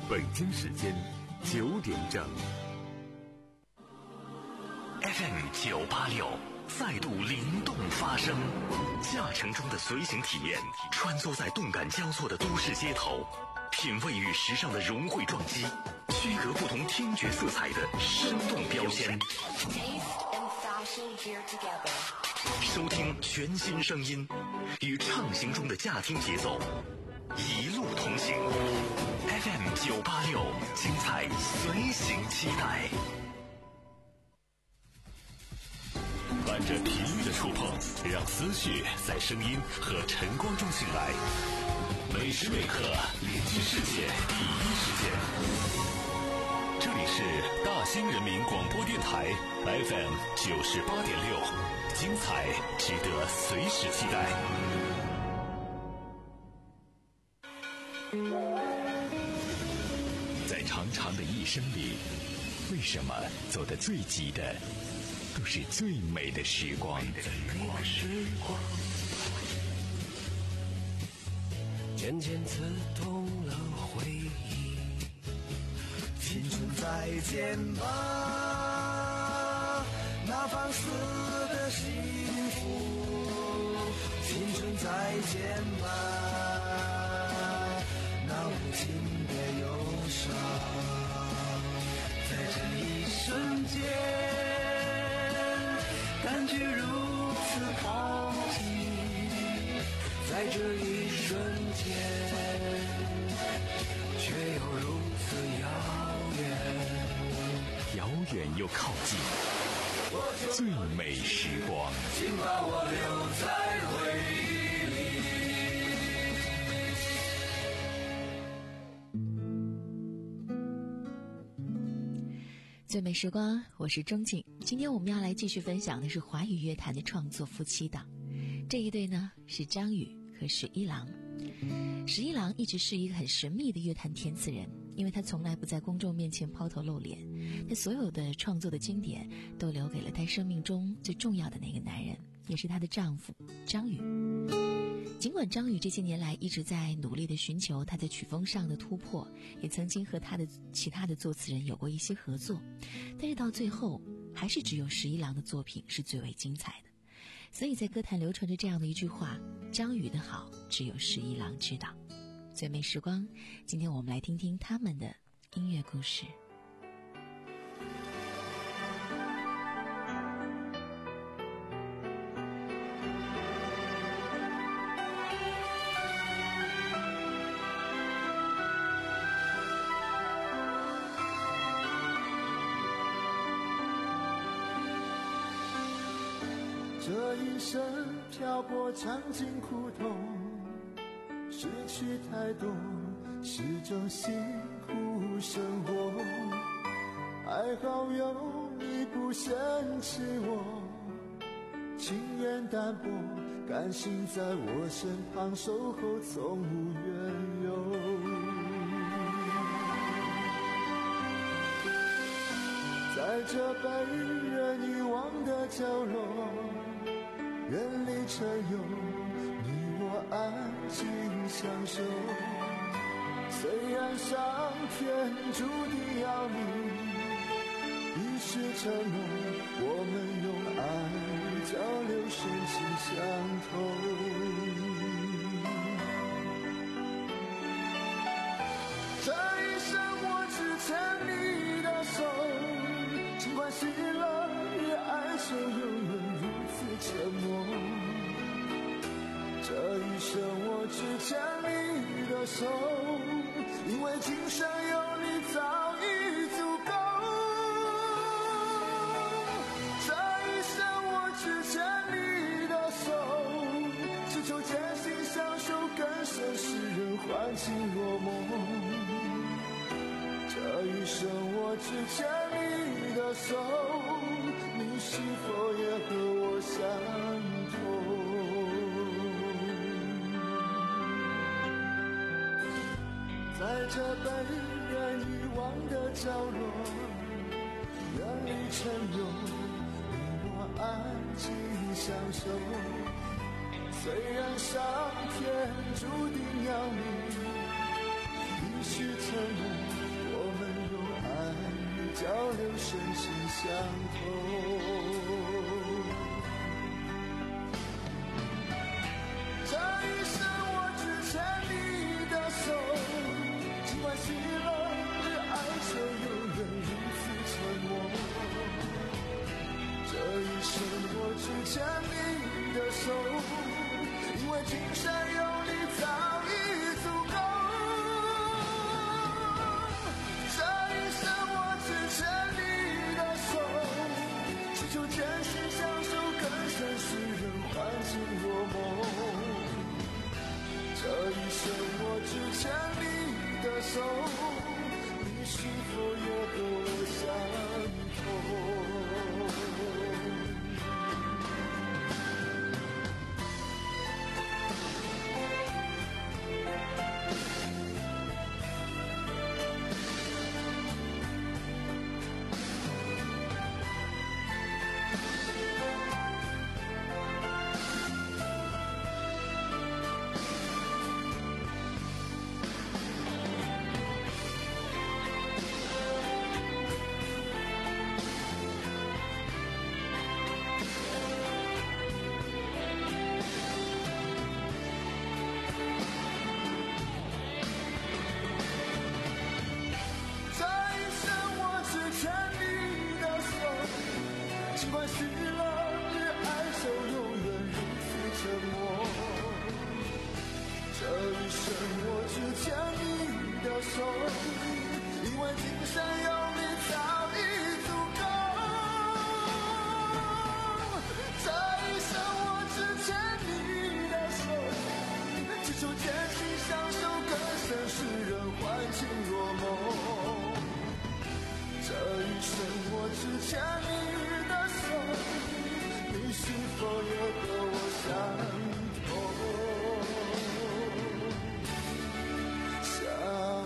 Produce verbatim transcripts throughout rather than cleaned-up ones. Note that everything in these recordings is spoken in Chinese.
北京时间九点整。 F M 九八六再度灵动发声，驾乘中的随行体验，穿梭在动感交错的都市街头，品味与时尚的融汇撞击，区隔不同听觉色彩的生动标签。收听全新声音，与畅行中的驾听节奏，一路同行。F M 九八六，精彩随行期待。伴着频率的触碰，让思绪在声音和晨光中醒来。每时每刻连接世界第一时间。这里是大兴人民广播电台 F M 九十八点六，精彩值得随时期待。在长长的一生里，为什么走得最急的都是最美的时光？ 渐渐刺痛了回忆，青春再见吧，那放肆的幸福，青春再见吧，那无情的忧伤，在这一瞬间感觉如此靠近，在这一瞬间却又如此遥远， 遥远又靠近，最美时光， 请把我留在回忆里。 最美时光，我是钟静。今天我们要来继续分享的是华语乐坛的创作夫妻档，这一对呢是张宇和十一郎。十一郎一直是一个很神秘的乐坛填词人，因为他从来不在公众面前抛头露脸，他所有的创作的经典都留给了他生命中最重要的那个男人，也是他的丈夫张宇。尽管张宇这些年来一直在努力地寻求他在曲风上的突破，也曾经和他的其他的作词人有过一些合作，但是到最后还是只有十一郎的作品是最为精彩的。所以在歌坛流传着这样的一句话，张宇的好只有十一郎知道。最美时光，今天我们来听听他们的音乐故事。 这一生漂泊尝尽苦痛，失去太多是种辛苦生活，还好有你不嫌弃我，情愿淡薄，甘心在我身旁守候，从无缘由。在这被人遗忘的角落，人离尘忧，你我安静相守。虽然上天注定要你一世承诺，我们用爱交流，深情相投。这一生我只牵你的手，尽管喜乐与哀愁永远如此沉默。这一生我只牵你的手，因为今生有你早已足够。这一生我只牵你的手，只求艰辛相守，更深使人欢情若梦。这一生我只牵你的手，你是否也和我相同？在这被人遗忘的角落，远离尘忧，你我安静相守。虽然上天注定要你一世承诺， 交流身心相通。这一生我只牵你的手，尽管喜乐与哀愁永远如此沉默。这一生我只牵你的手，因为今生有你早已足够。这一生我只牵你的手，祈求真心相守，更胜世人欢情若梦。这一生我只牵你的手，你是否也和我相同？尽管喜乐与哀愁永远如此沉默，这一生我只牵你的手，因为今生有你早已足够。这一生我只牵你的手，祈求真心相守，更胜世人欢情若梦。这一生我只牵你的手，你是否也和我相同？相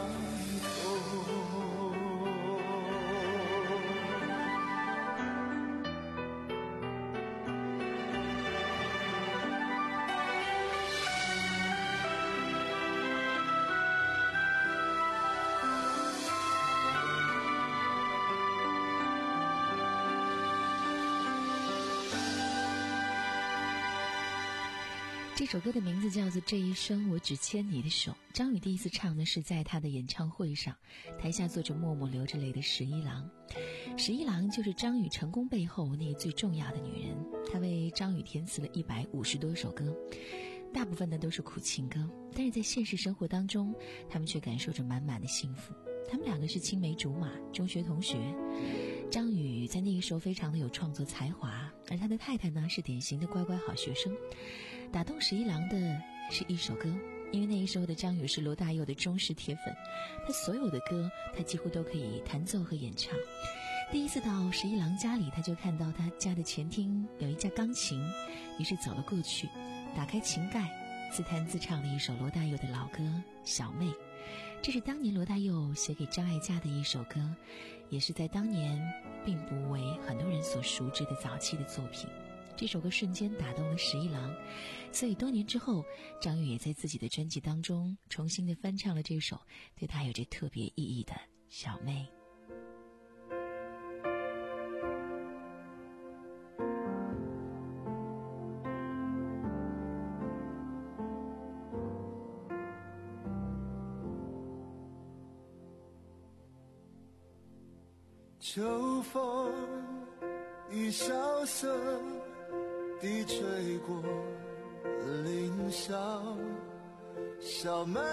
这首歌的名字叫做《这一生我只牵你的手》。张宇第一次唱的是在他的演唱会上，台下坐着默默流着泪的十一郎。十一郎就是张宇成功背后那个最重要的女人，她为张宇填词了一百五十多首歌，大部分呢都是苦情歌，但是在现实生活当中，他们却感受着满满的幸福。他们两个是青梅竹马，中学同学。张宇在那个时候非常的有创作才华，而他的太太呢是典型的乖乖好学生。打动十一郎的是一首歌，因为那个时候的张宇是罗大佑的忠实铁粉，他所有的歌他几乎都可以弹奏和演唱。第一次到十一郎家里，他就看到他家的前厅有一架钢琴，于是走了过去，打开琴盖，自弹自唱了一首罗大佑的老歌《小妹》。这是当年罗大佑写给张艾嘉的一首歌，也是在当年并不为很多人所熟知的早期的作品。这首歌瞬间打动了十一郎，所以多年之后，张宇也在自己的专辑当中重新的翻唱了这首对他有着特别意义的《小妹》。 秋风已萧瑟地吹过林梢，小妹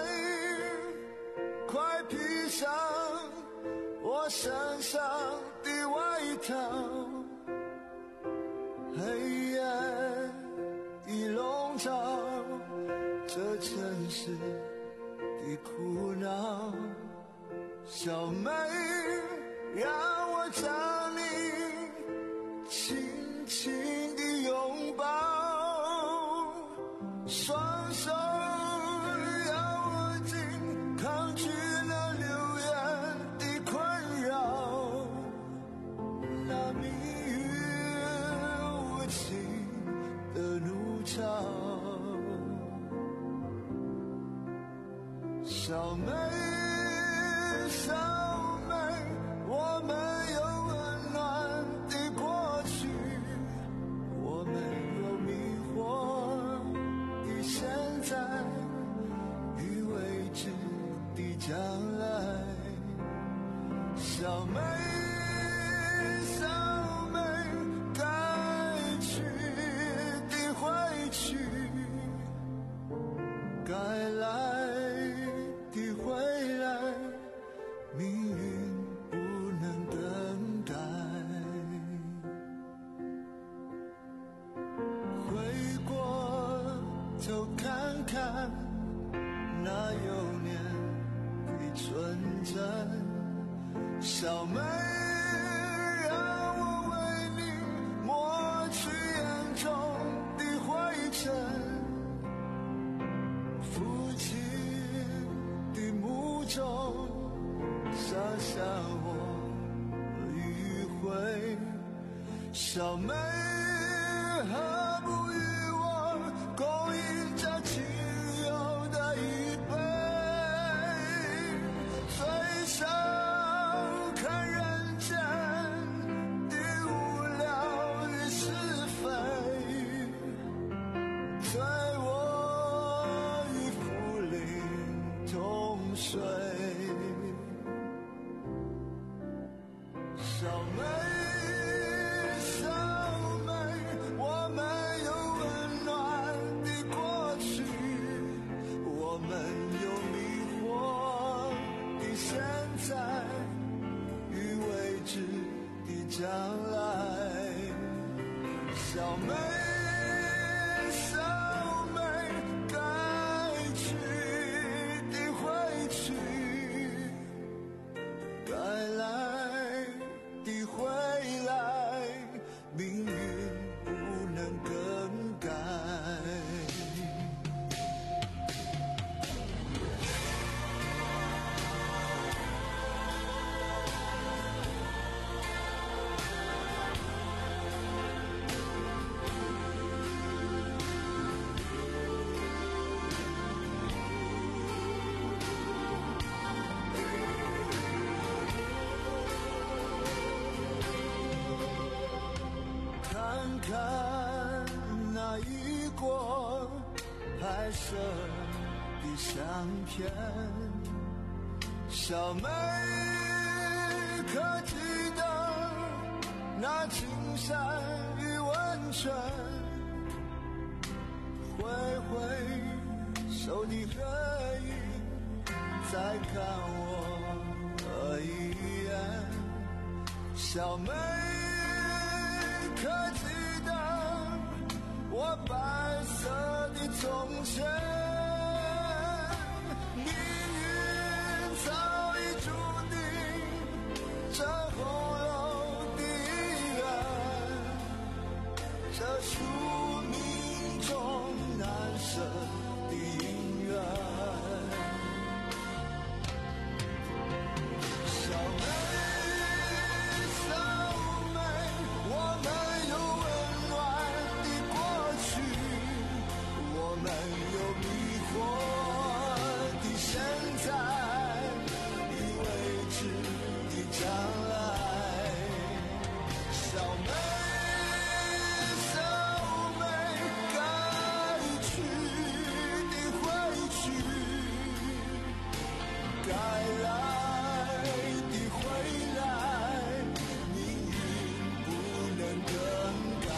快披上我身上的外套，黑夜已笼罩这城市的苦恼，小妹让我将你轻轻地拥抱，双手要握紧，抗拒那流言的困扰，那命运无情的怒潮，小妹小妹，我们有将来。小妹小妹，该去的会去，该来的会来，命运不能更改。回过头看看那幼年的纯真，小妹，让我为你抹去眼中的灰尘。父亲的墓中洒下我余晖，小妹，何不与我共饮这清幽的一杯？最少看人间的无聊与是非，醉我与福临同睡。小妹小妹，我们有温暖的过去，我们有迷惑的现在与未知的将来。小妹小妹，该去的会去，该来的会来，命运不能更改。看看那已过拍摄的相片，小妹，可记得那青山与温泉？挥挥手的合影，再看我一眼，小妹，可记得我白色的从前？命运早已注定这红楼的缘，这宿命中难舍的姻缘。小妹小妹，我们有温暖的过去，我们有迷惑的现在与未知的将来。小妹小妹，该去的会去，该来的会来，命运不能更改。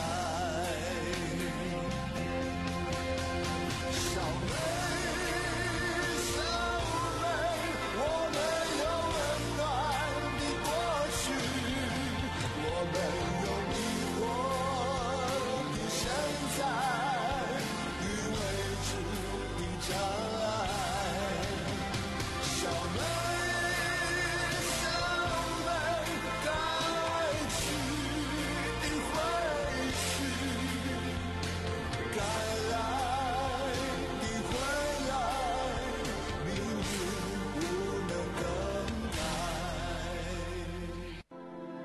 小妹小妹，我们有温暖的过去，我们有迷惑的现在与未知的将来。小妹小妹，该去的会去，该来的会来，命运不能更改。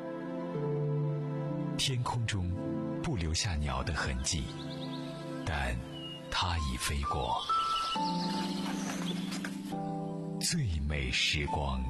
天空中不留下鸟的痕迹，但它已飞过。最美时光。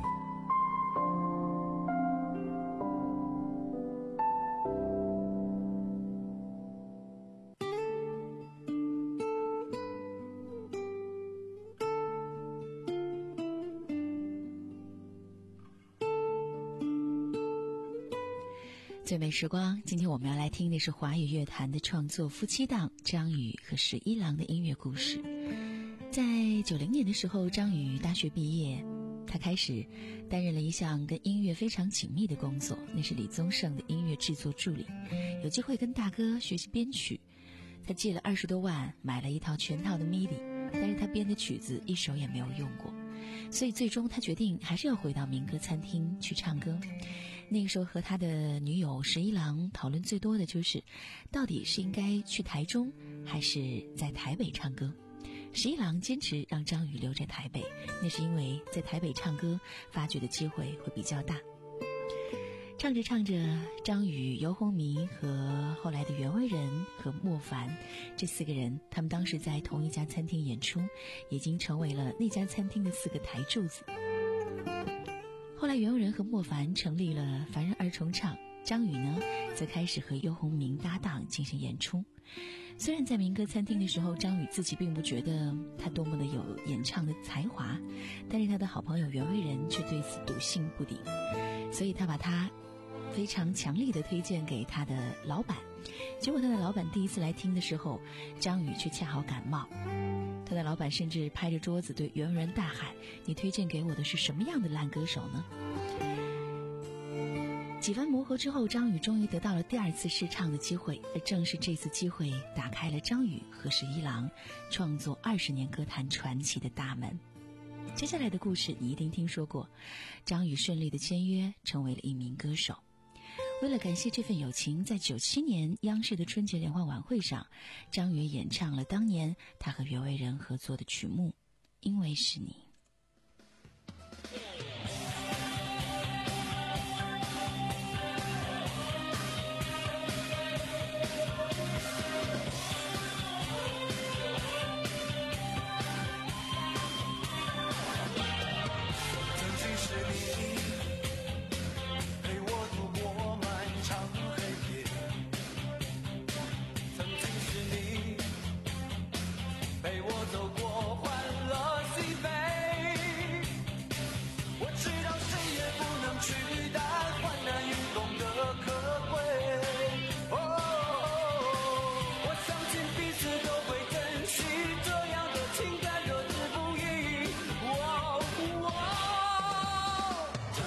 最美时光，今天我们要来听的是华语乐坛的创作夫妻档张宇和十一郎的音乐故事。在九零年的时候，张宇大学毕业，他开始担任了一项跟音乐非常紧密的工作，那是李宗盛的音乐制作助理。有机会跟大哥学习编曲，他借了二十多万买了一套全套的 M I D I， 但是他编的曲子一首也没有用过，所以最终他决定还是要回到民歌餐厅去唱歌。那个时候和他的女友十一郎讨论最多的就是到底是应该去台中还是在台北唱歌。十一郎坚持让张宇留在台北，那是因为在台北唱歌发掘的机会会比较大。唱着唱着，张宇、游鸿明和后来的袁惟仁和莫凡这四个人，他们当时在同一家餐厅演出，已经成为了那家餐厅的四个台柱子。后来袁惟仁和莫凡成立了凡人二重唱，张宇呢则开始和游鸿明搭档进行演出。虽然在民歌餐厅的时候，张宇自己并不觉得他多么的有演唱的才华，但是他的好朋友袁惟仁却对此笃信不疑，所以他把他非常强力的推荐给他的老板。结果他的老板第一次来听的时候，张宇却恰好感冒，他的老板甚至拍着桌子对袁惟仁大喊：你推荐给我的是什么样的烂歌手呢？几番磨合之后，张宇终于得到了第二次试唱的机会，而正是这次机会打开了张宇和十一郎创作二十年歌坛传奇的大门。接下来的故事你一定听说过，张宇顺利的签约成为了一名歌手。为了感谢这份友情，在九七年央视的春节联欢晚会上，张宇演唱了当年他和袁惟仁合作的曲目《因为是你》。 这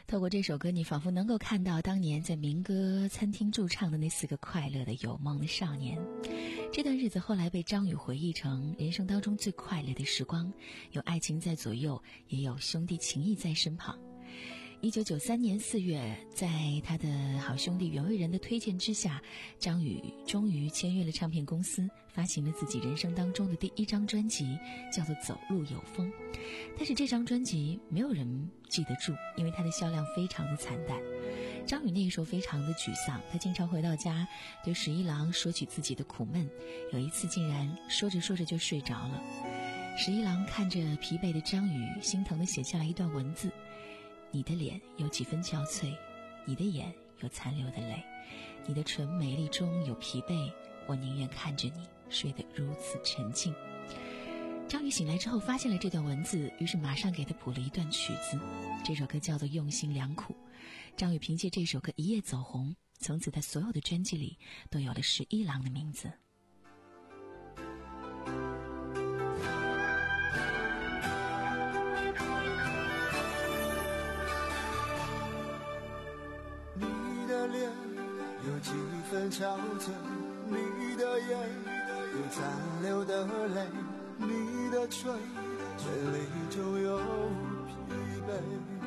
透过这首歌，你仿佛能够看到当年在民歌餐厅驻唱的那四个快乐的有梦的少年。这段日子后来被张宇回忆成人生当中最快乐的时光，有爱情在左右，也有兄弟情谊在身旁。一九九三年四月，在他的好兄弟袁惟仁的推荐之下，张宇终于签约了唱片公司，发行了自己人生当中的第一张专辑，叫做《走路有风》。但是这张专辑没有人记得住，因为它的销量非常的惨淡。张宇那个时候非常的沮丧，他经常回到家对十一郎说起自己的苦闷，有一次竟然说着说着就睡着了。十一郎看着疲惫的张宇，心疼地写下了一段文字：你的脸有几分憔悴，你的眼有残留的泪，你的唇美丽中有疲惫，我宁愿看着你睡得如此沉静。张宇醒来之后发现了这段文字，于是马上给他谱了一段曲子，这首歌叫做《用心良苦》。张宇凭借这首歌一夜走红，从此他所有的专辑里都有了十一郎的名字。 你的脸有几分憔悴，你的眼有残留的泪，你的唇嘴里就有疲惫。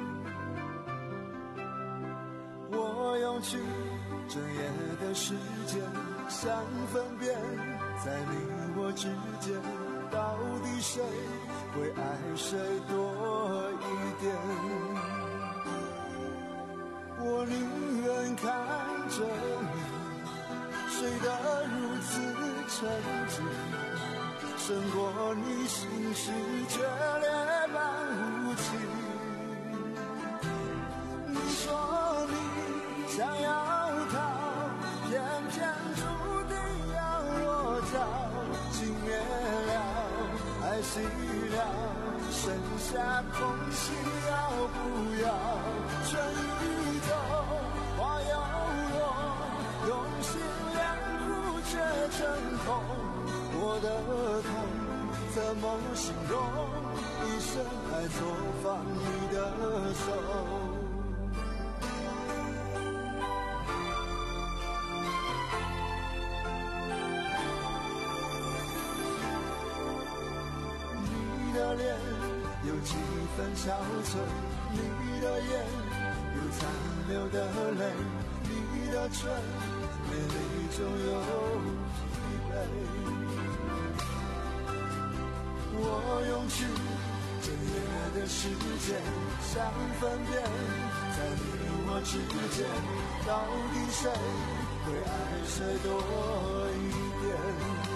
我用去整夜的时间想分辨，在你我之间到底谁会爱谁多一点。我宁愿看着你睡得如此沉静，胜过你心事决裂般无情。你说你想要逃，偏偏注定要落脚，情灭了，爱熄了，剩下空气要不要？春雨走，花又落，用心良苦却成空，我的痛怎么形容？一生爱错放你的手。你的脸有几分憔悴，你的眼有残留的泪，你的唇美丽中有疲惫。我用去整夜的时间想分辨，在你我之间到底谁会爱谁多一点。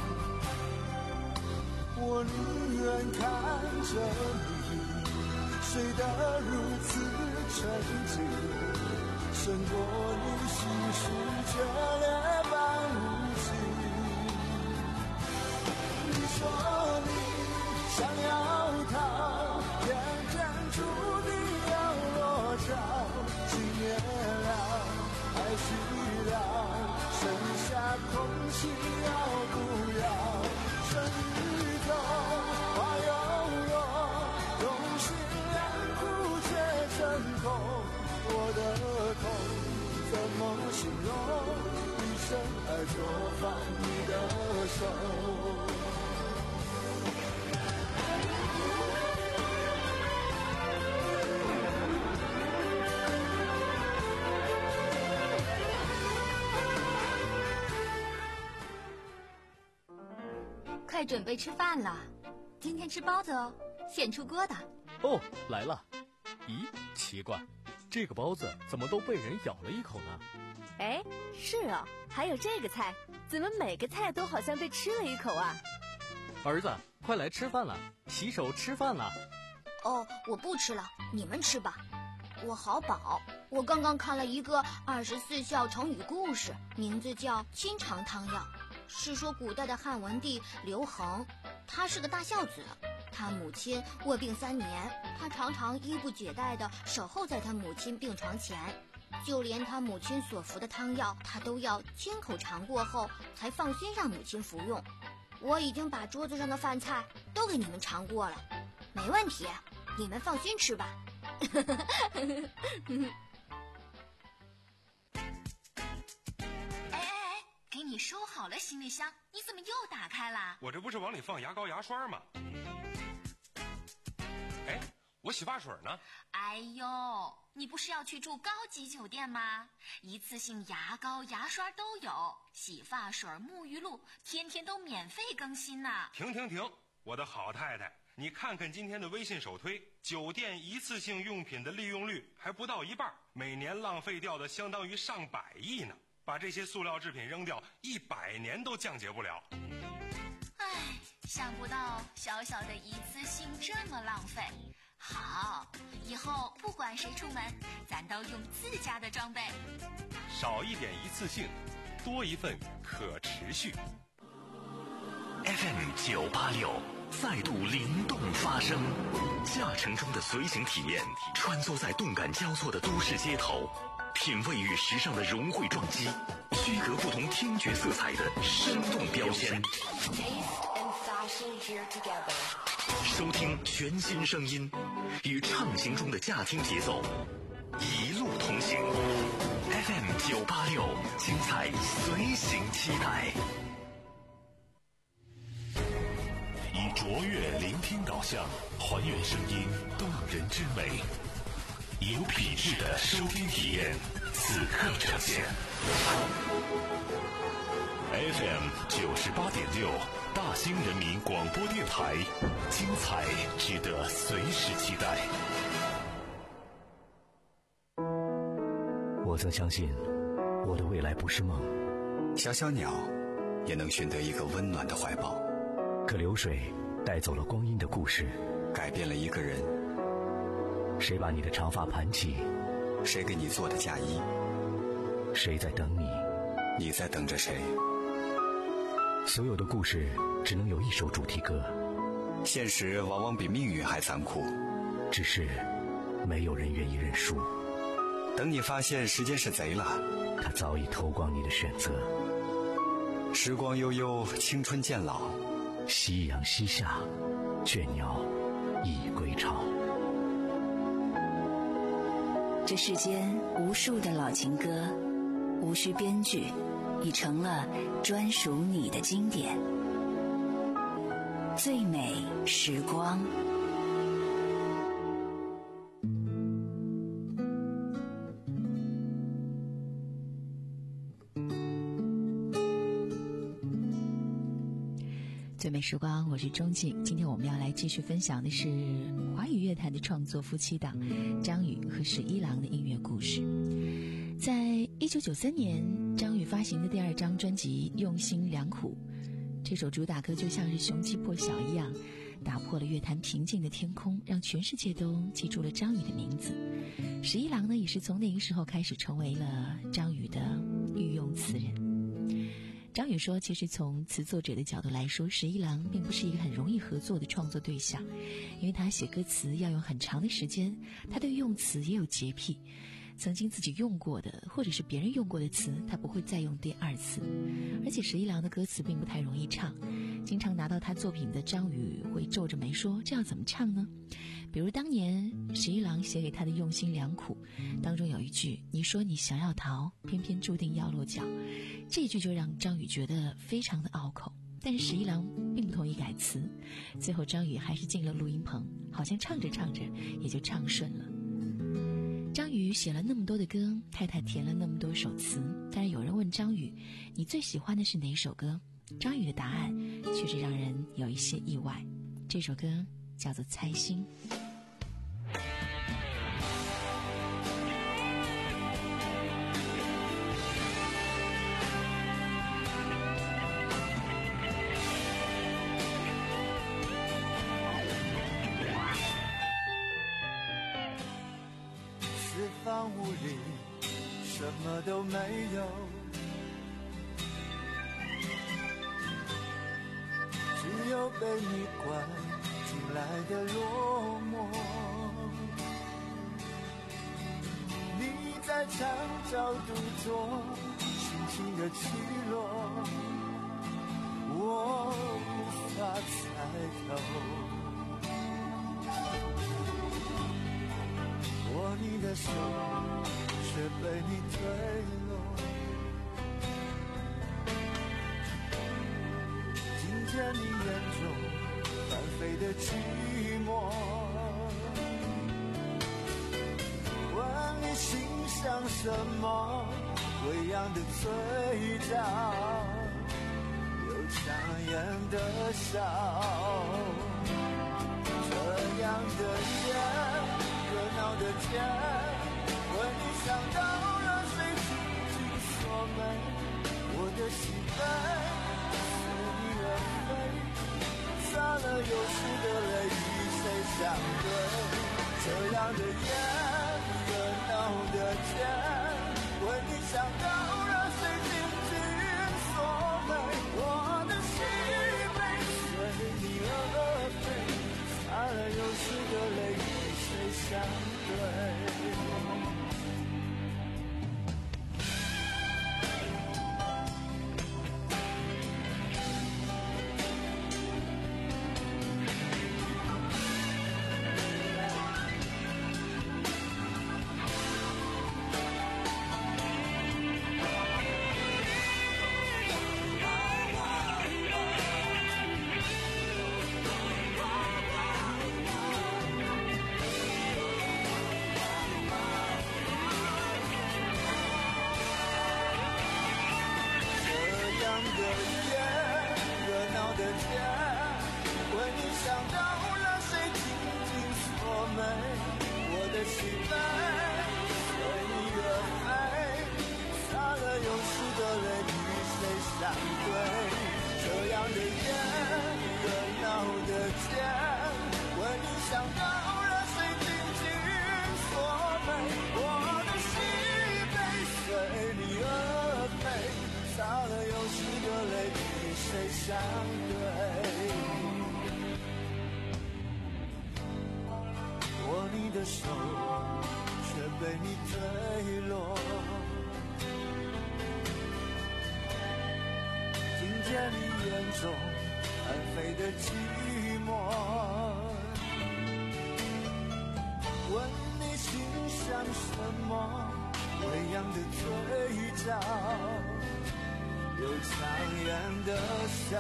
我宁愿看着你睡得如此沉静，胜过你心事决裂般无情。你说你想要逃，偏偏注定要落脚，情灭了，爱熄了，剩下空气要不要？春雨走，花又落，用心良苦却成空，我的痛怎么形容？一生爱错放你的手。 快准备吃饭了，今天吃包子哦，现出锅的。 哦，来了。咦，奇怪，这个包子怎么都被人咬了一口呢？ 哎，是哦，还有这个菜，怎么每个菜都好像被吃了一口啊？ 儿子，快来吃饭了，洗手吃饭了。 哦，我不吃了，你们吃吧。我好饱，我刚刚看了一个二十四孝成语故事，名字叫清肠汤药，是说古代的汉文帝刘恒，他是个大孝子，他母亲卧病三年，他常常衣不解带地守候在他母亲病床前，就连他母亲所服的汤药，他都要亲口尝过后才放心让母亲服用。我已经把桌子上的饭菜都给你们尝过了，没问题，你们放心吃吧。 哎哎哎，给你收好了行李箱，你怎么又打开了？ 我这不是往里放牙膏牙刷吗？哎，我洗发水呢？ 哎呦，你不是要去住高级酒店吗？一次性牙膏牙刷都有，洗发水沐浴露天天都免费更新呢。 停停停，我的好太太，你看看今天的微信首推，酒店一次性用品的利用率还不到一半，每年浪费掉的相当于上百亿呢。把这些塑料制品扔掉，一百年都降解不了。 唉，想不到小小的一次性这么浪费。好，以后不管谁出门，咱都用自家的装备。 少一点一次性，多一份可持续。 F M 九八六再度灵动发声，驾乘中的随行体验，穿梭在动感交错的都市街头，品味与时尚的融汇撞击，区隔不同听觉色彩的生动标签。收听全新声音，与畅行中的驾听节奏一路同行。F M 九八六，精彩随行期待。以卓越聆听导向，还原声音动人之美，有品质的收听体验，此刻呈现。F M 九十八点六，大兴人民广播电台，精彩值得随时期待。 我曾相信，我的未来不是梦。 小小鸟也能寻得一个温暖的怀抱。 可流水带走了光阴的故事， 改变了一个人。 谁把你的长发盘起？ 谁给你做的嫁衣？ 谁在等你？ 你在等着谁？ 所有的故事只能有一首主题歌。 现实往往比命运还残酷， 只是没有人愿意认输。 等你发现时间是贼了， 他早已偷光你的选择。 时光悠悠，青春渐老， 夕阳西下，倦鸟已归巢。 这世间无数的老情歌，无需编剧，已成了专属你的经典。最美时光。 最美时光，我是钟静。今天我们要来继续分享的是华语乐坛的创作夫妻档张宇和十一郎的音乐故事。在一九九三年，张宇发行的第二张专辑《用心良苦》，这首主打歌就像是雄鸡破晓一样，打破了乐坛平静的天空，让全世界都记住了张宇的名字。十一郎呢，也是从那个时候开始成为了张宇的御用词人。张宇说，其实从词作者的角度来说，十一郎并不是一个很容易合作的创作对象，因为他写歌词要用很长的时间，他对用词也有洁癖，曾经自己用过的或者是别人用过的词，他不会再用第二次。而且十一郎的歌词并不太容易唱，经常拿到他作品的张宇会皱着眉说，这要怎么唱呢？比如当年十一郎写给他的《用心良苦》当中有一句，你说你想要逃，偏偏注定要落脚，这句就让张宇觉得非常的拗口。但是十一郎并不同意改词，最后张宇还是进了录音棚，好像唱着唱着也就唱顺了。张宇写了那么多的歌，太太填了那么多首词，但是有人问张宇，你最喜欢的是哪首歌？张宇的答案却是让人有一些意外，这首歌叫做《猜心》。 四方无力，什么都没有，只有被你关进来的落寞。你在墙角独坐，轻轻的起落，我无法猜透。 的手却被你推落。听见你眼中翻飞的寂寞，问你心想什么，微扬的嘴角，有强颜的笑。这样的夜，热闹的天，为你想到了谁紧紧锁眉，我的心扉随你而飞，洒了有数的泪与谁相对。这样的夜，热闹的天，为你想到了谁紧紧锁眉，我的心被随你而飞，洒了有数的泪与谁相对。相对，握你的手却被你推落，听见你眼中翻飞的寂寞，问你心想什么，微扬的嘴角，有强颜的笑。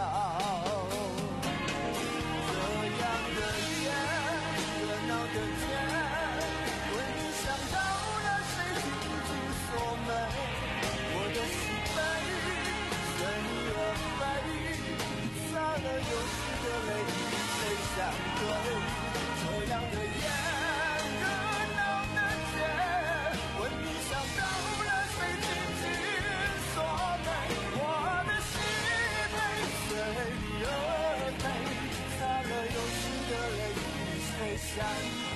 这样的夜，热闹的天，为你想到了谁紧紧锁眉，我的心扉随你而飞，洒了有数的泪与谁相对。这样的夜，热闹的天，为你想到了谁紧紧锁眉，我的心被随你而飞，洒了有数的泪与谁相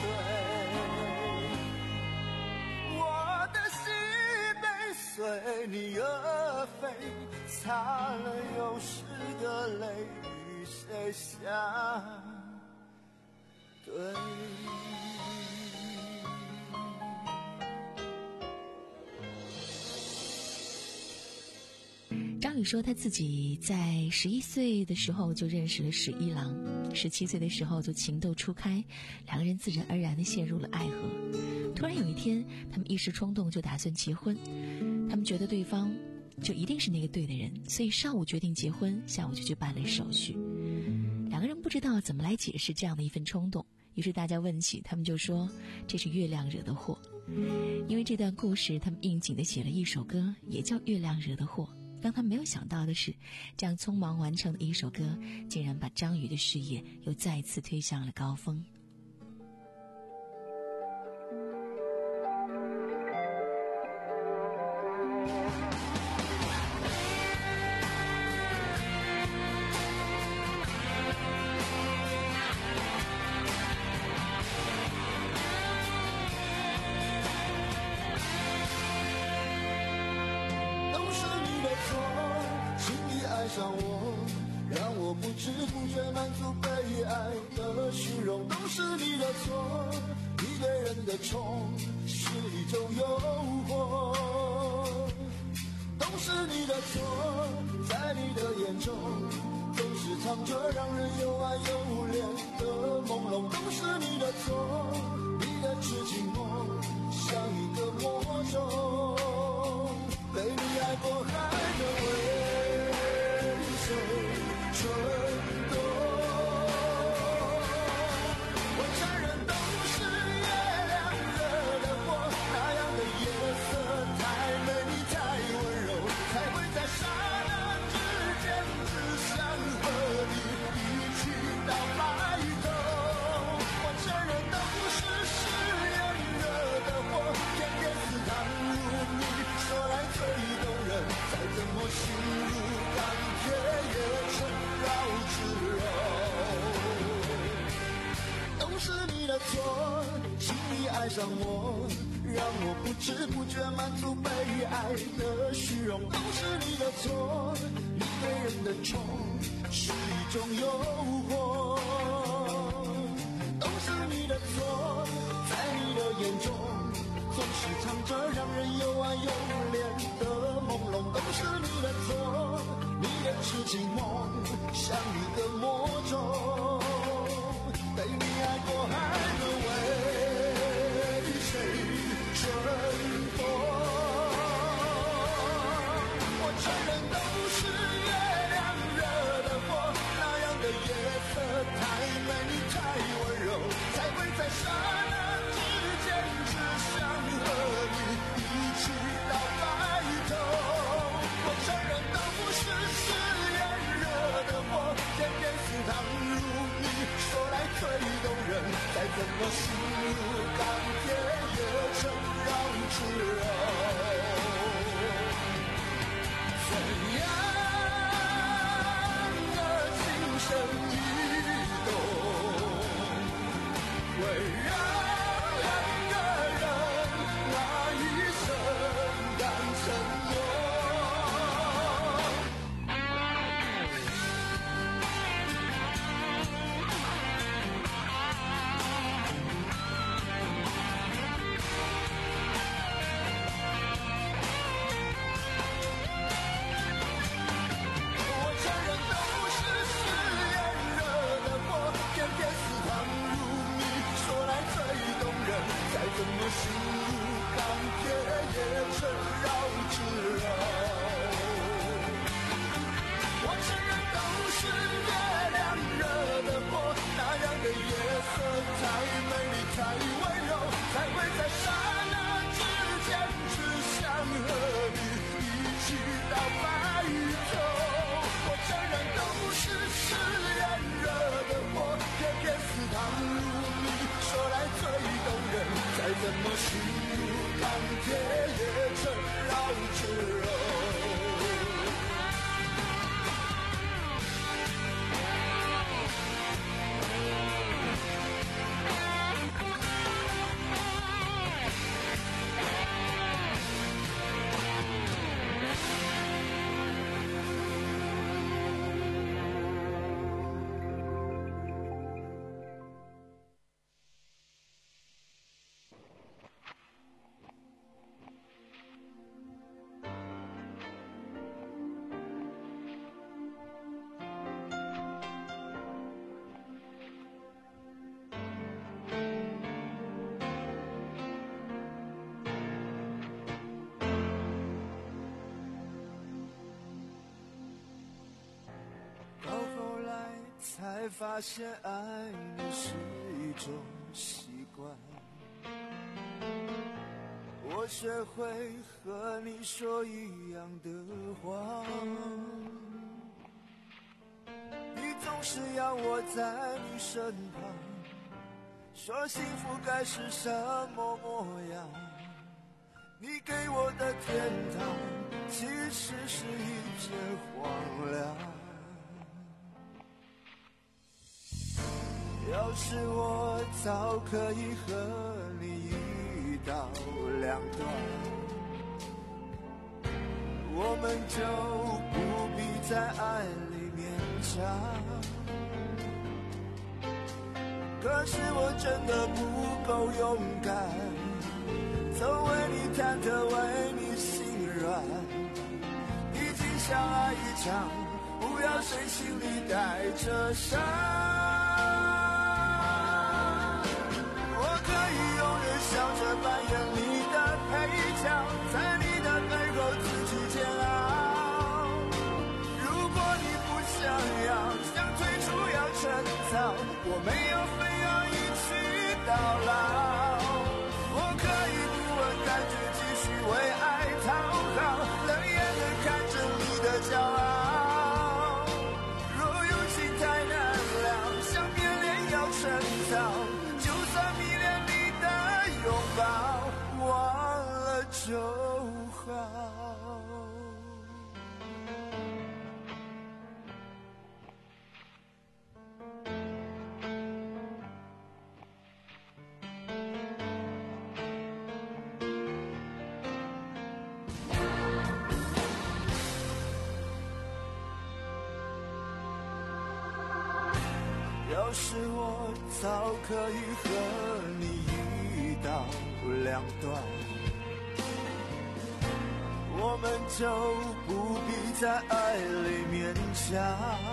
对。我的心被随你而飞，洒了有数的泪与谁相对。 张宇说他自己在十一岁的时候就认识了史一郎，十七岁的时候就情窦初开，两个人自然而然地陷入了爱河。突然有一天，他们一时冲动就打算结婚，他们觉得对方就一定是那个对的人，所以上午决定结婚，下午就去办了手续。两个人不知道怎么来解释这样的一份冲动，于是大家问起，他们就说这是月亮惹的祸。因为这段故事，他们应景地写了一首歌，也叫《月亮惹的祸》。让他没有想到的是，这样匆忙完成的一首歌，竟然把张宇的事业又再次推向了高峰。 上我，让我不知不觉满足被爱的虚荣，都是你的错，你对人的宠是一种诱惑，都是你的错，在你的眼中总是藏着让人又爱又怜的朦胧，都是你的错，你的痴情梦像一上我，让我不知不觉满足被爱的虚荣，都是你的错，一个人的宠是一种诱惑，都是你的错，在你的眼中总是藏着让人又爱又怜的朦胧，都是你的错，你的痴情梦像一个魔咒，对你爱过还能为谁春风？我承认都是月亮惹的祸，那样的夜色太美丽太温柔，才会在刹那之间只想和你一起到白头。我承认都是誓言惹的祸，偏偏似糖如蜜，说来最动人，再怎么心如钢铁也成绕指柔。怎样的情深意动，会让两个人那一生敢承诺。怎么心如钢铁也成绕指柔？我承认都是月亮惹的祸，那样的夜色太美丽太温柔，才会在刹那之间只想和你一起到白头。我承认都是誓言惹的祸，偏偏似糖如蜜，说来最动人，再怎么心如钢铁也成绕指柔。才发现爱你是一种习惯，我学会和你说一样的话，你总是要我在你身旁，说幸福该是什么模样，你给我的天堂其实是一片荒凉。要是我早可以和你一刀两断，我们就不必在爱里勉强。可是我真的不够勇敢，总为你忐忑，为你心软。已经相爱一场，不要谁心里带着伤。笑着扮演你的配角，在你的背后自己煎熬。如果你不想要，想退出要趁早，我没有非要一起到老。我可以不问感觉，继续为爱讨好，冷眼地看着你的骄傲。若有情太难了，想变脸要趁早，就算迷恋你拥抱，忘了就好。 要是我早可以和你一刀两断，我们就不必在爱里勉强。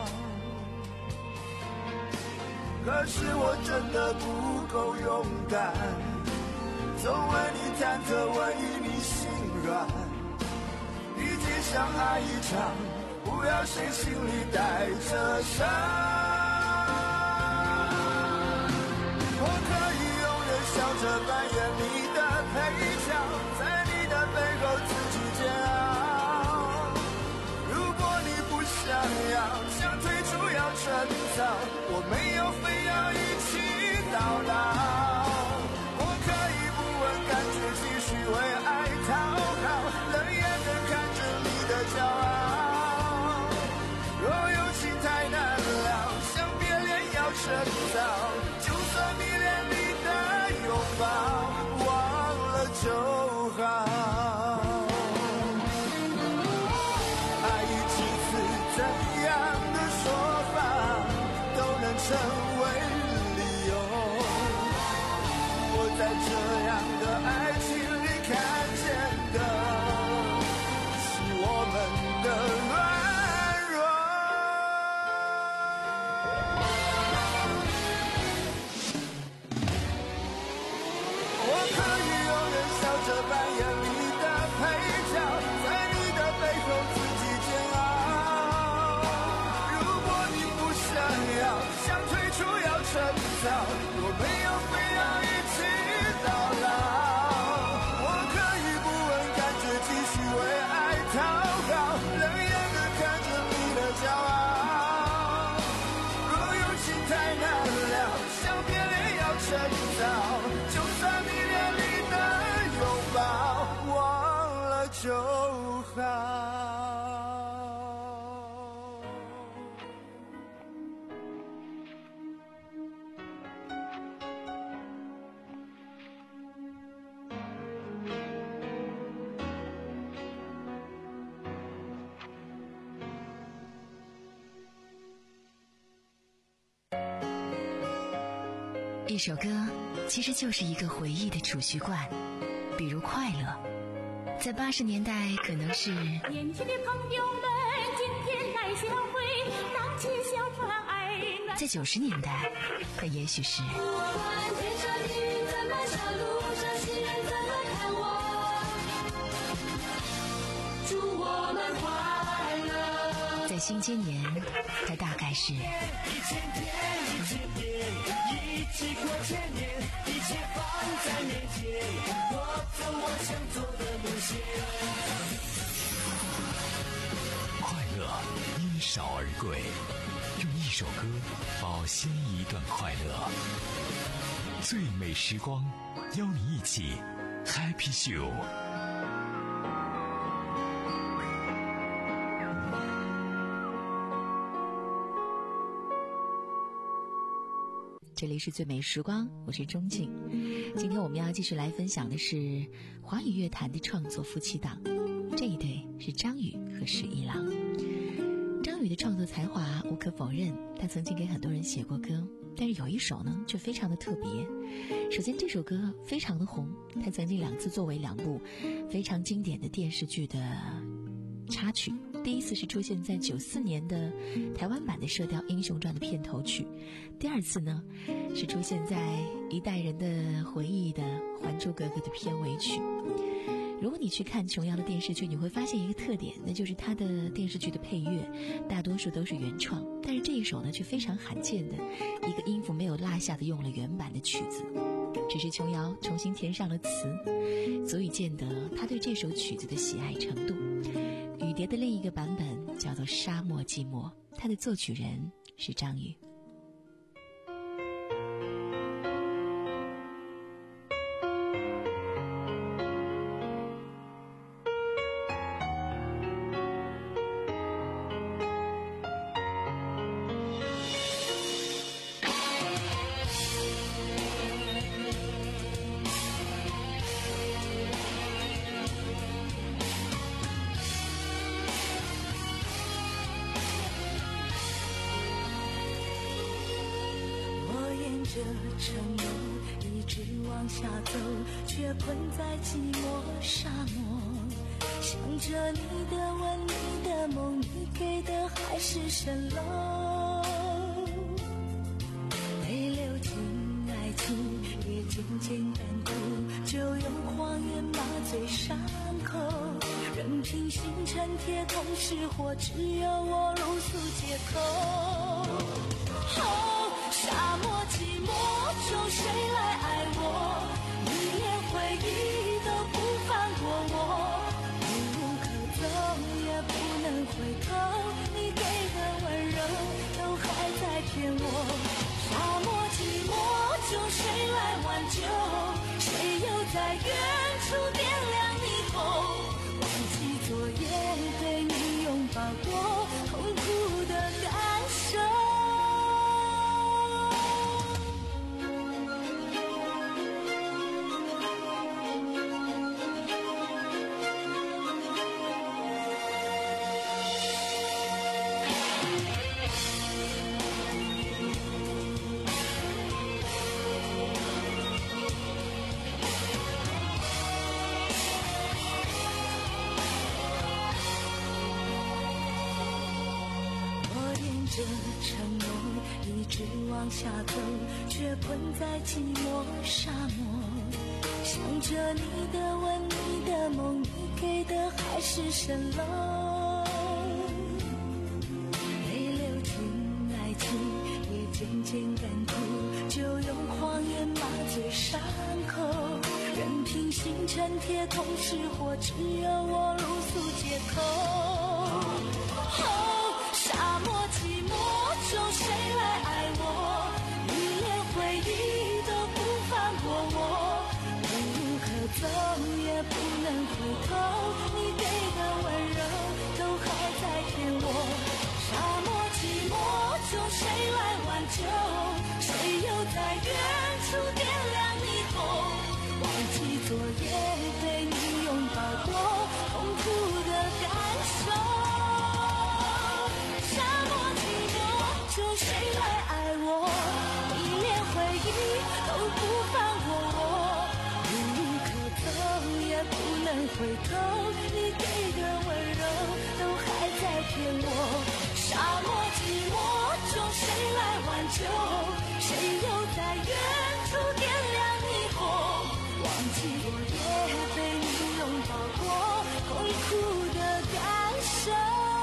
可是我真的不够勇敢，总为你忐忑，万一你心软，与其相爱一场，不要谁心里带着伤。我可以永远笑着扮演你的配角，在你的背后自己煎熬。如果你不想要，想退出要趁早，我没有非要一起到老。我可以不问感觉，继续为爱讨好，冷眼的看着你的骄傲。若有情太难了，想别恋要趁早，就算迷恋你的拥抱，忘了就好。爱一几次怎样的说法都能成为理由，我在这样的爱情里看见的是我们的软弱。我可以永远笑着扮演你的配角，在你的背后自己煎熬。如果你不想要，想退出要趁早，我没有非要一起到老。我可以不问感觉，继续为爱讨好，冷眼的看着你的骄傲。若有情太难了，想别恋要趁早，就算迷恋你的拥抱，忘了就好。 一首歌其实就是一个回忆的储蓄罐，比如快乐，在八十年代可能是年轻的朋友们今天来相会，荡起小船爱暖。 在九十年代可也许是天上的云怎么笑，路上行人怎么看我，祝我们快乐。 在新千年它大概是一千天一千年，一起过千年，一切放在面前，我走我想走的路线。 快乐因少而贵，用一首歌保鲜一段快乐。最美时光，邀你一起 Happy Show。 这里是最美时光，我是钟静。今天我们要继续来分享的是华语乐坛的创作夫妻档，这一对是张宇和史一郎。张宇的创作才华无可否认，他曾经给很多人写过歌，但是有一首呢却非常的特别。首先这首歌非常的红，他曾经两次作为两部非常经典的电视剧的插曲。第一次是出现在九四年的台湾版的《射雕英雄传》的片头曲，第二次呢是出现在一代人的回忆的《还珠格格》的片尾曲。如果你去看琼瑶的电视剧，你会发现一个特点，那就是它的电视剧的配乐大多数都是原创，但是这一首呢却非常罕见的一个音符没有落下的用了原版的曲子，只是琼瑶重新填上了词，足以见得他对这首曲子的喜爱程度。雨蝶的另一个版本叫做《沙漠寂寞》，它的作曲人是张宇。 着承诺，一直往下走，却困在寂寞沙漠。想着你的吻，你的梦，你给的还是蜃楼。没流进爱情，也渐渐干枯，就用谎言麻醉伤口，任凭星辰铁桶失火，只有我如诉借口。哦，沙漠寂寞中谁来爱我？你连回忆都不放过我，无路可走也不能回头，你给的温柔都还在骗我。沙漠寂寞中谁来挽救？谁又在远处点亮霓虹？忘记昨夜被你拥抱过痛苦的感受。着承诺，一直往下走，却困在寂寞沙漠。想着你的吻，你的梦，你给的还是蜃楼。没流进爱情，也渐渐干枯，就用谎言麻醉伤口，任凭星辰铁桶失火，只有我如诉借口。哦，沙漠寂寞中谁来爱我？你连回忆都不放过我，无路可走也不能回头，你给的温柔都还在骗我。沙漠寂寞中谁来挽救？谁又在远处点亮霓虹？忘记昨夜被你拥抱过痛苦的感受。就谁来爱我？你连回忆都不放过我，无路可走也不能回头，你给的温柔都还在骗我。沙漠寂寞中谁来挽救？谁又在远处点亮霓虹？忘记昨夜被你拥抱过痛苦的感受。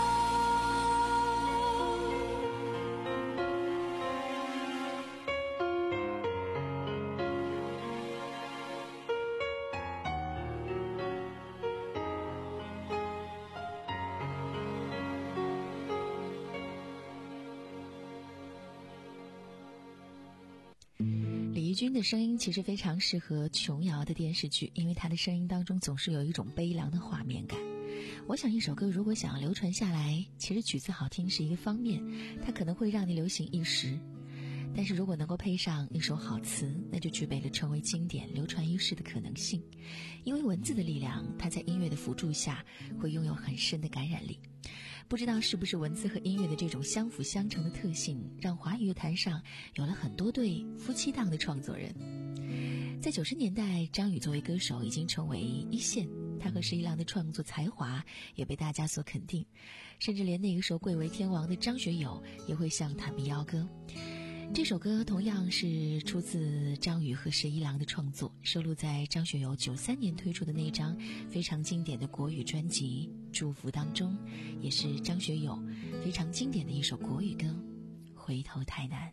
李翊君的声音其实非常适合琼瑶的电视剧，因为她的声音当中总是有一种悲凉的画面感。我想一首歌如果想要流传下来，其实曲子好听是一个方面，它可能会让你流行一时，但是如果能够配上一首好词，那就具备了成为经典流传一世的可能性。因为文字的力量，它在音乐的辅助下会拥有很深的感染力。不知道是不是文字和音乐的这种相辅相成的特性，让华语乐坛上有了很多对夫妻档的创作人。在九十年代，张宇作为歌手已经成为一线，他和十一郎的创作才华也被大家所肯定，甚至连那个时候贵为天王的张学友也会向他们邀歌。这首歌同样是出自张宇和十一郎的创作，收录在张学友九三年推出的那张非常经典的国语专辑《祝福》当中，也是张学友非常经典的一首国语歌《回头太难》。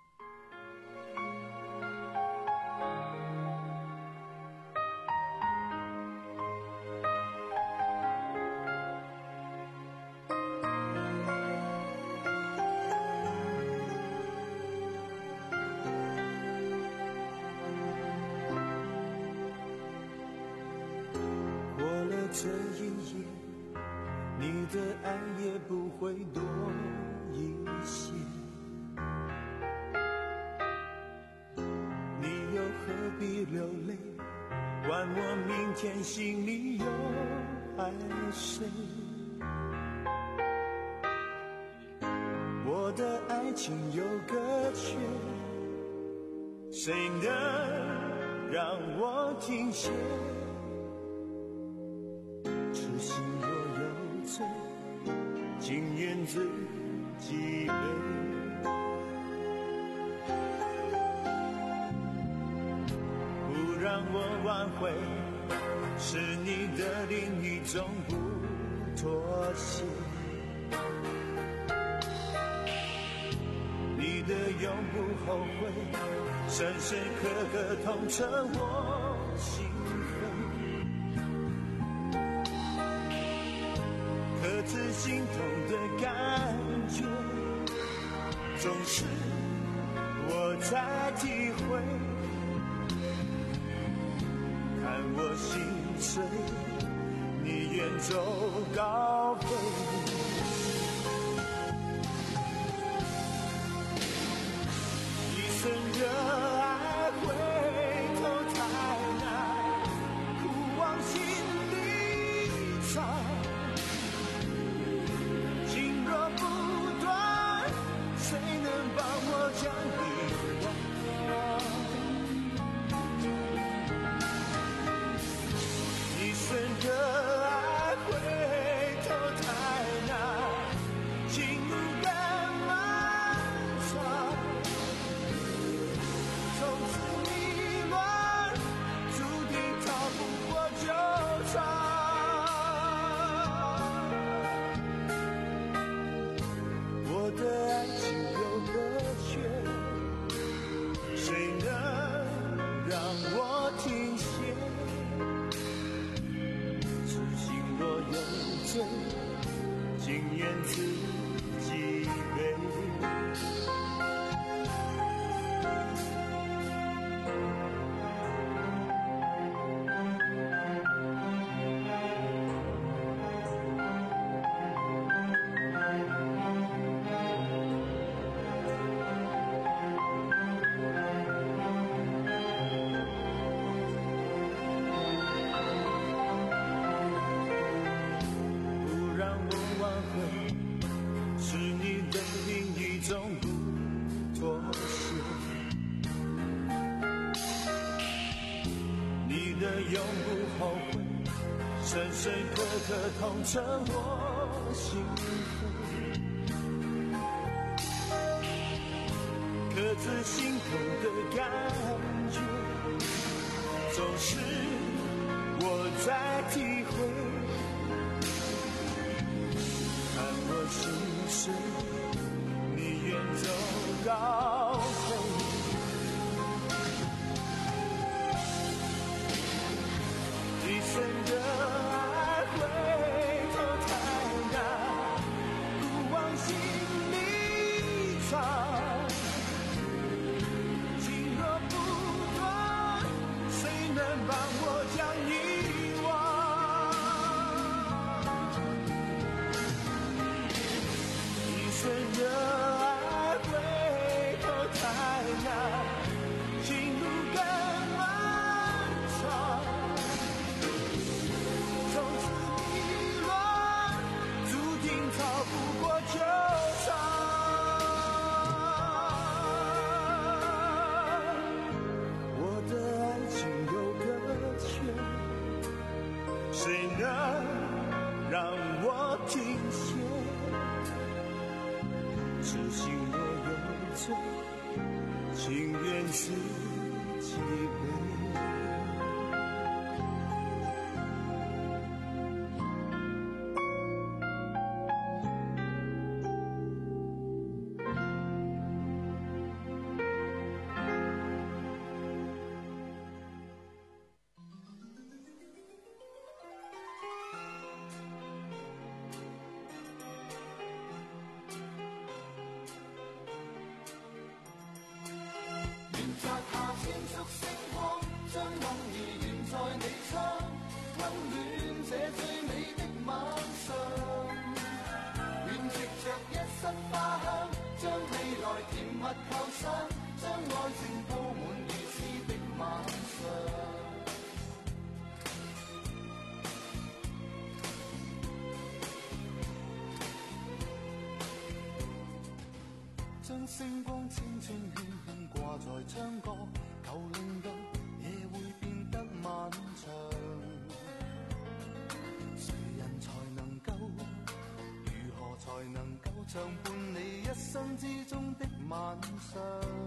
这一夜，你的爱也不会多一些，你又何必流泪，管我明天心里有爱谁？我的爱情有个缺， 谁能让我停歇？痴心若有罪，情愿自己背。不让我挽回，是你的另一种不妥协。你的永不后悔，深深刻刻痛彻我心扉。可知心痛的感觉，总是我在体会。看我心碎，你远走高飞。一生热爱回头太难，苦往心里藏。情若不断，谁能帮我将遗忘？一生热爱回头太难，情路更漫长。从此迷乱，注定逃不过纠缠。我的爱情有个缺，谁能让我停歇？痴心若有罪，情愿自己背。不让我挽回，是你的另一种不妥协。你的永不后悔，深深刻刻痛彻我心扉。可知心痛的感觉，总是我在体会。看我心碎，你远走高飞。一生热爱回头太难，苦往心里藏。情若不断，谁能帮我将遗忘？一生热爱回头太难，情路更漫长。从此迷乱，注定逃不过纠缠。我的爱情有个缺，谁能让我停歇？痴心若有罪，情愿自己背。 在下千束星光，將夢兒燃在你窗，溫暖這最美的晚上。願藉着一室花香，將未來甜蜜構想，將愛情佈滿如詩的晚上。將星光輕輕圈圈掛在窗角， 求令到夜會變得漫長。誰人才能夠，如何才能夠長伴你一生之中的晚上？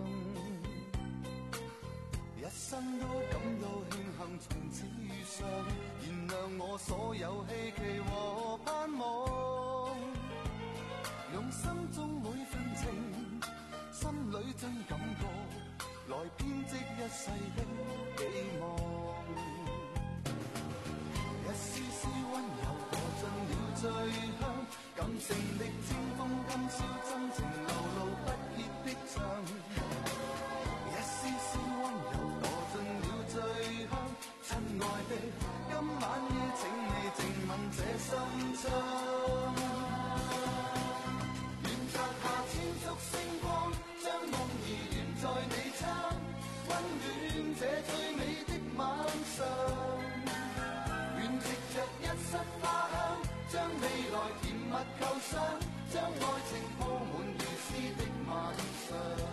一生都感到慶幸從此遇上，原諒我所有希冀和盼望，用心中每份情，心裏真感覺，來編織一世的寄望。一絲絲溫柔墮進了醉鄉，感性的清風今宵真情流露不歇的唱。一絲絲溫柔墮進了醉鄉，親愛的，今晚夜請你靜吻這心窗。願摘下千束星光，將夢兒懸在你窗，溫暖這最美的晚上。願藉着一室花香，將未來甜蜜構想，將愛情鋪滿如詩的晚上。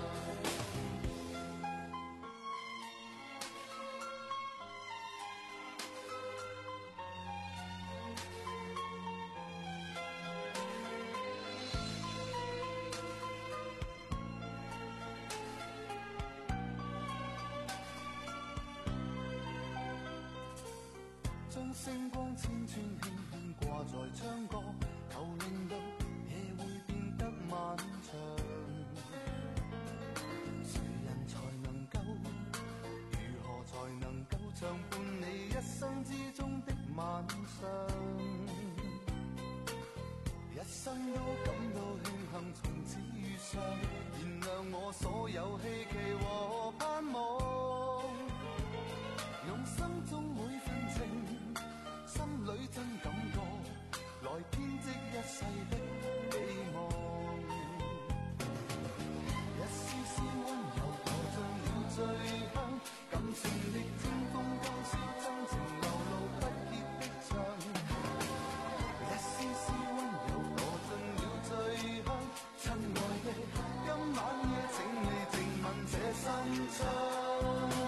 將星光千串輕輕掛在窗角，求令到夜會變得漫長。誰人才能夠，如何才能夠長伴你一生之中的晚上？一生都感到慶幸從此遇上，原諒我所有希冀和盼望，用心中每份情，心裏真感覺，來編織一世的寄望。一絲絲溫柔墮進了醉鄉，感性的清風今宵真情流露不歇的唱。一絲絲溫柔墮進了醉鄉，親愛的，今晚夜請你靜吻這心窗。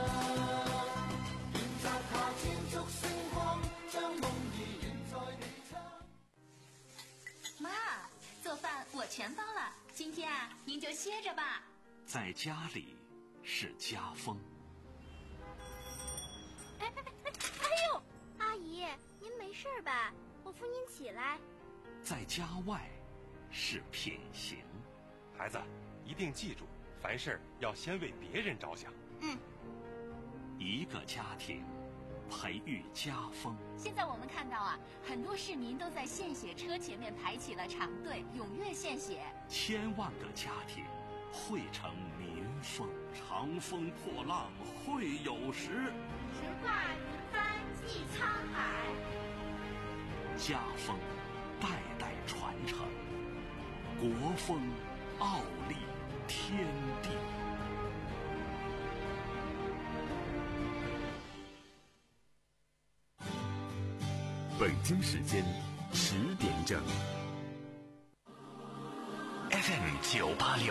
妈，做饭我全包了，今天啊，您就歇着吧。 在家里是家风。 哎哎哎哎呦，阿姨，您没事吧？我扶您起来。 在家外是品行。 孩子，一定记住，凡事要先为别人着想。 嗯。 一个家庭培育家风。 现在我们看到啊，很多市民都在献血车前面排起了长队，踊跃献血。 千万个家庭汇成民风，长风破浪会有时。 直挂云帆济沧海。 家风代代传承，国风傲立天地。 北京时间十点整。 F M 九八六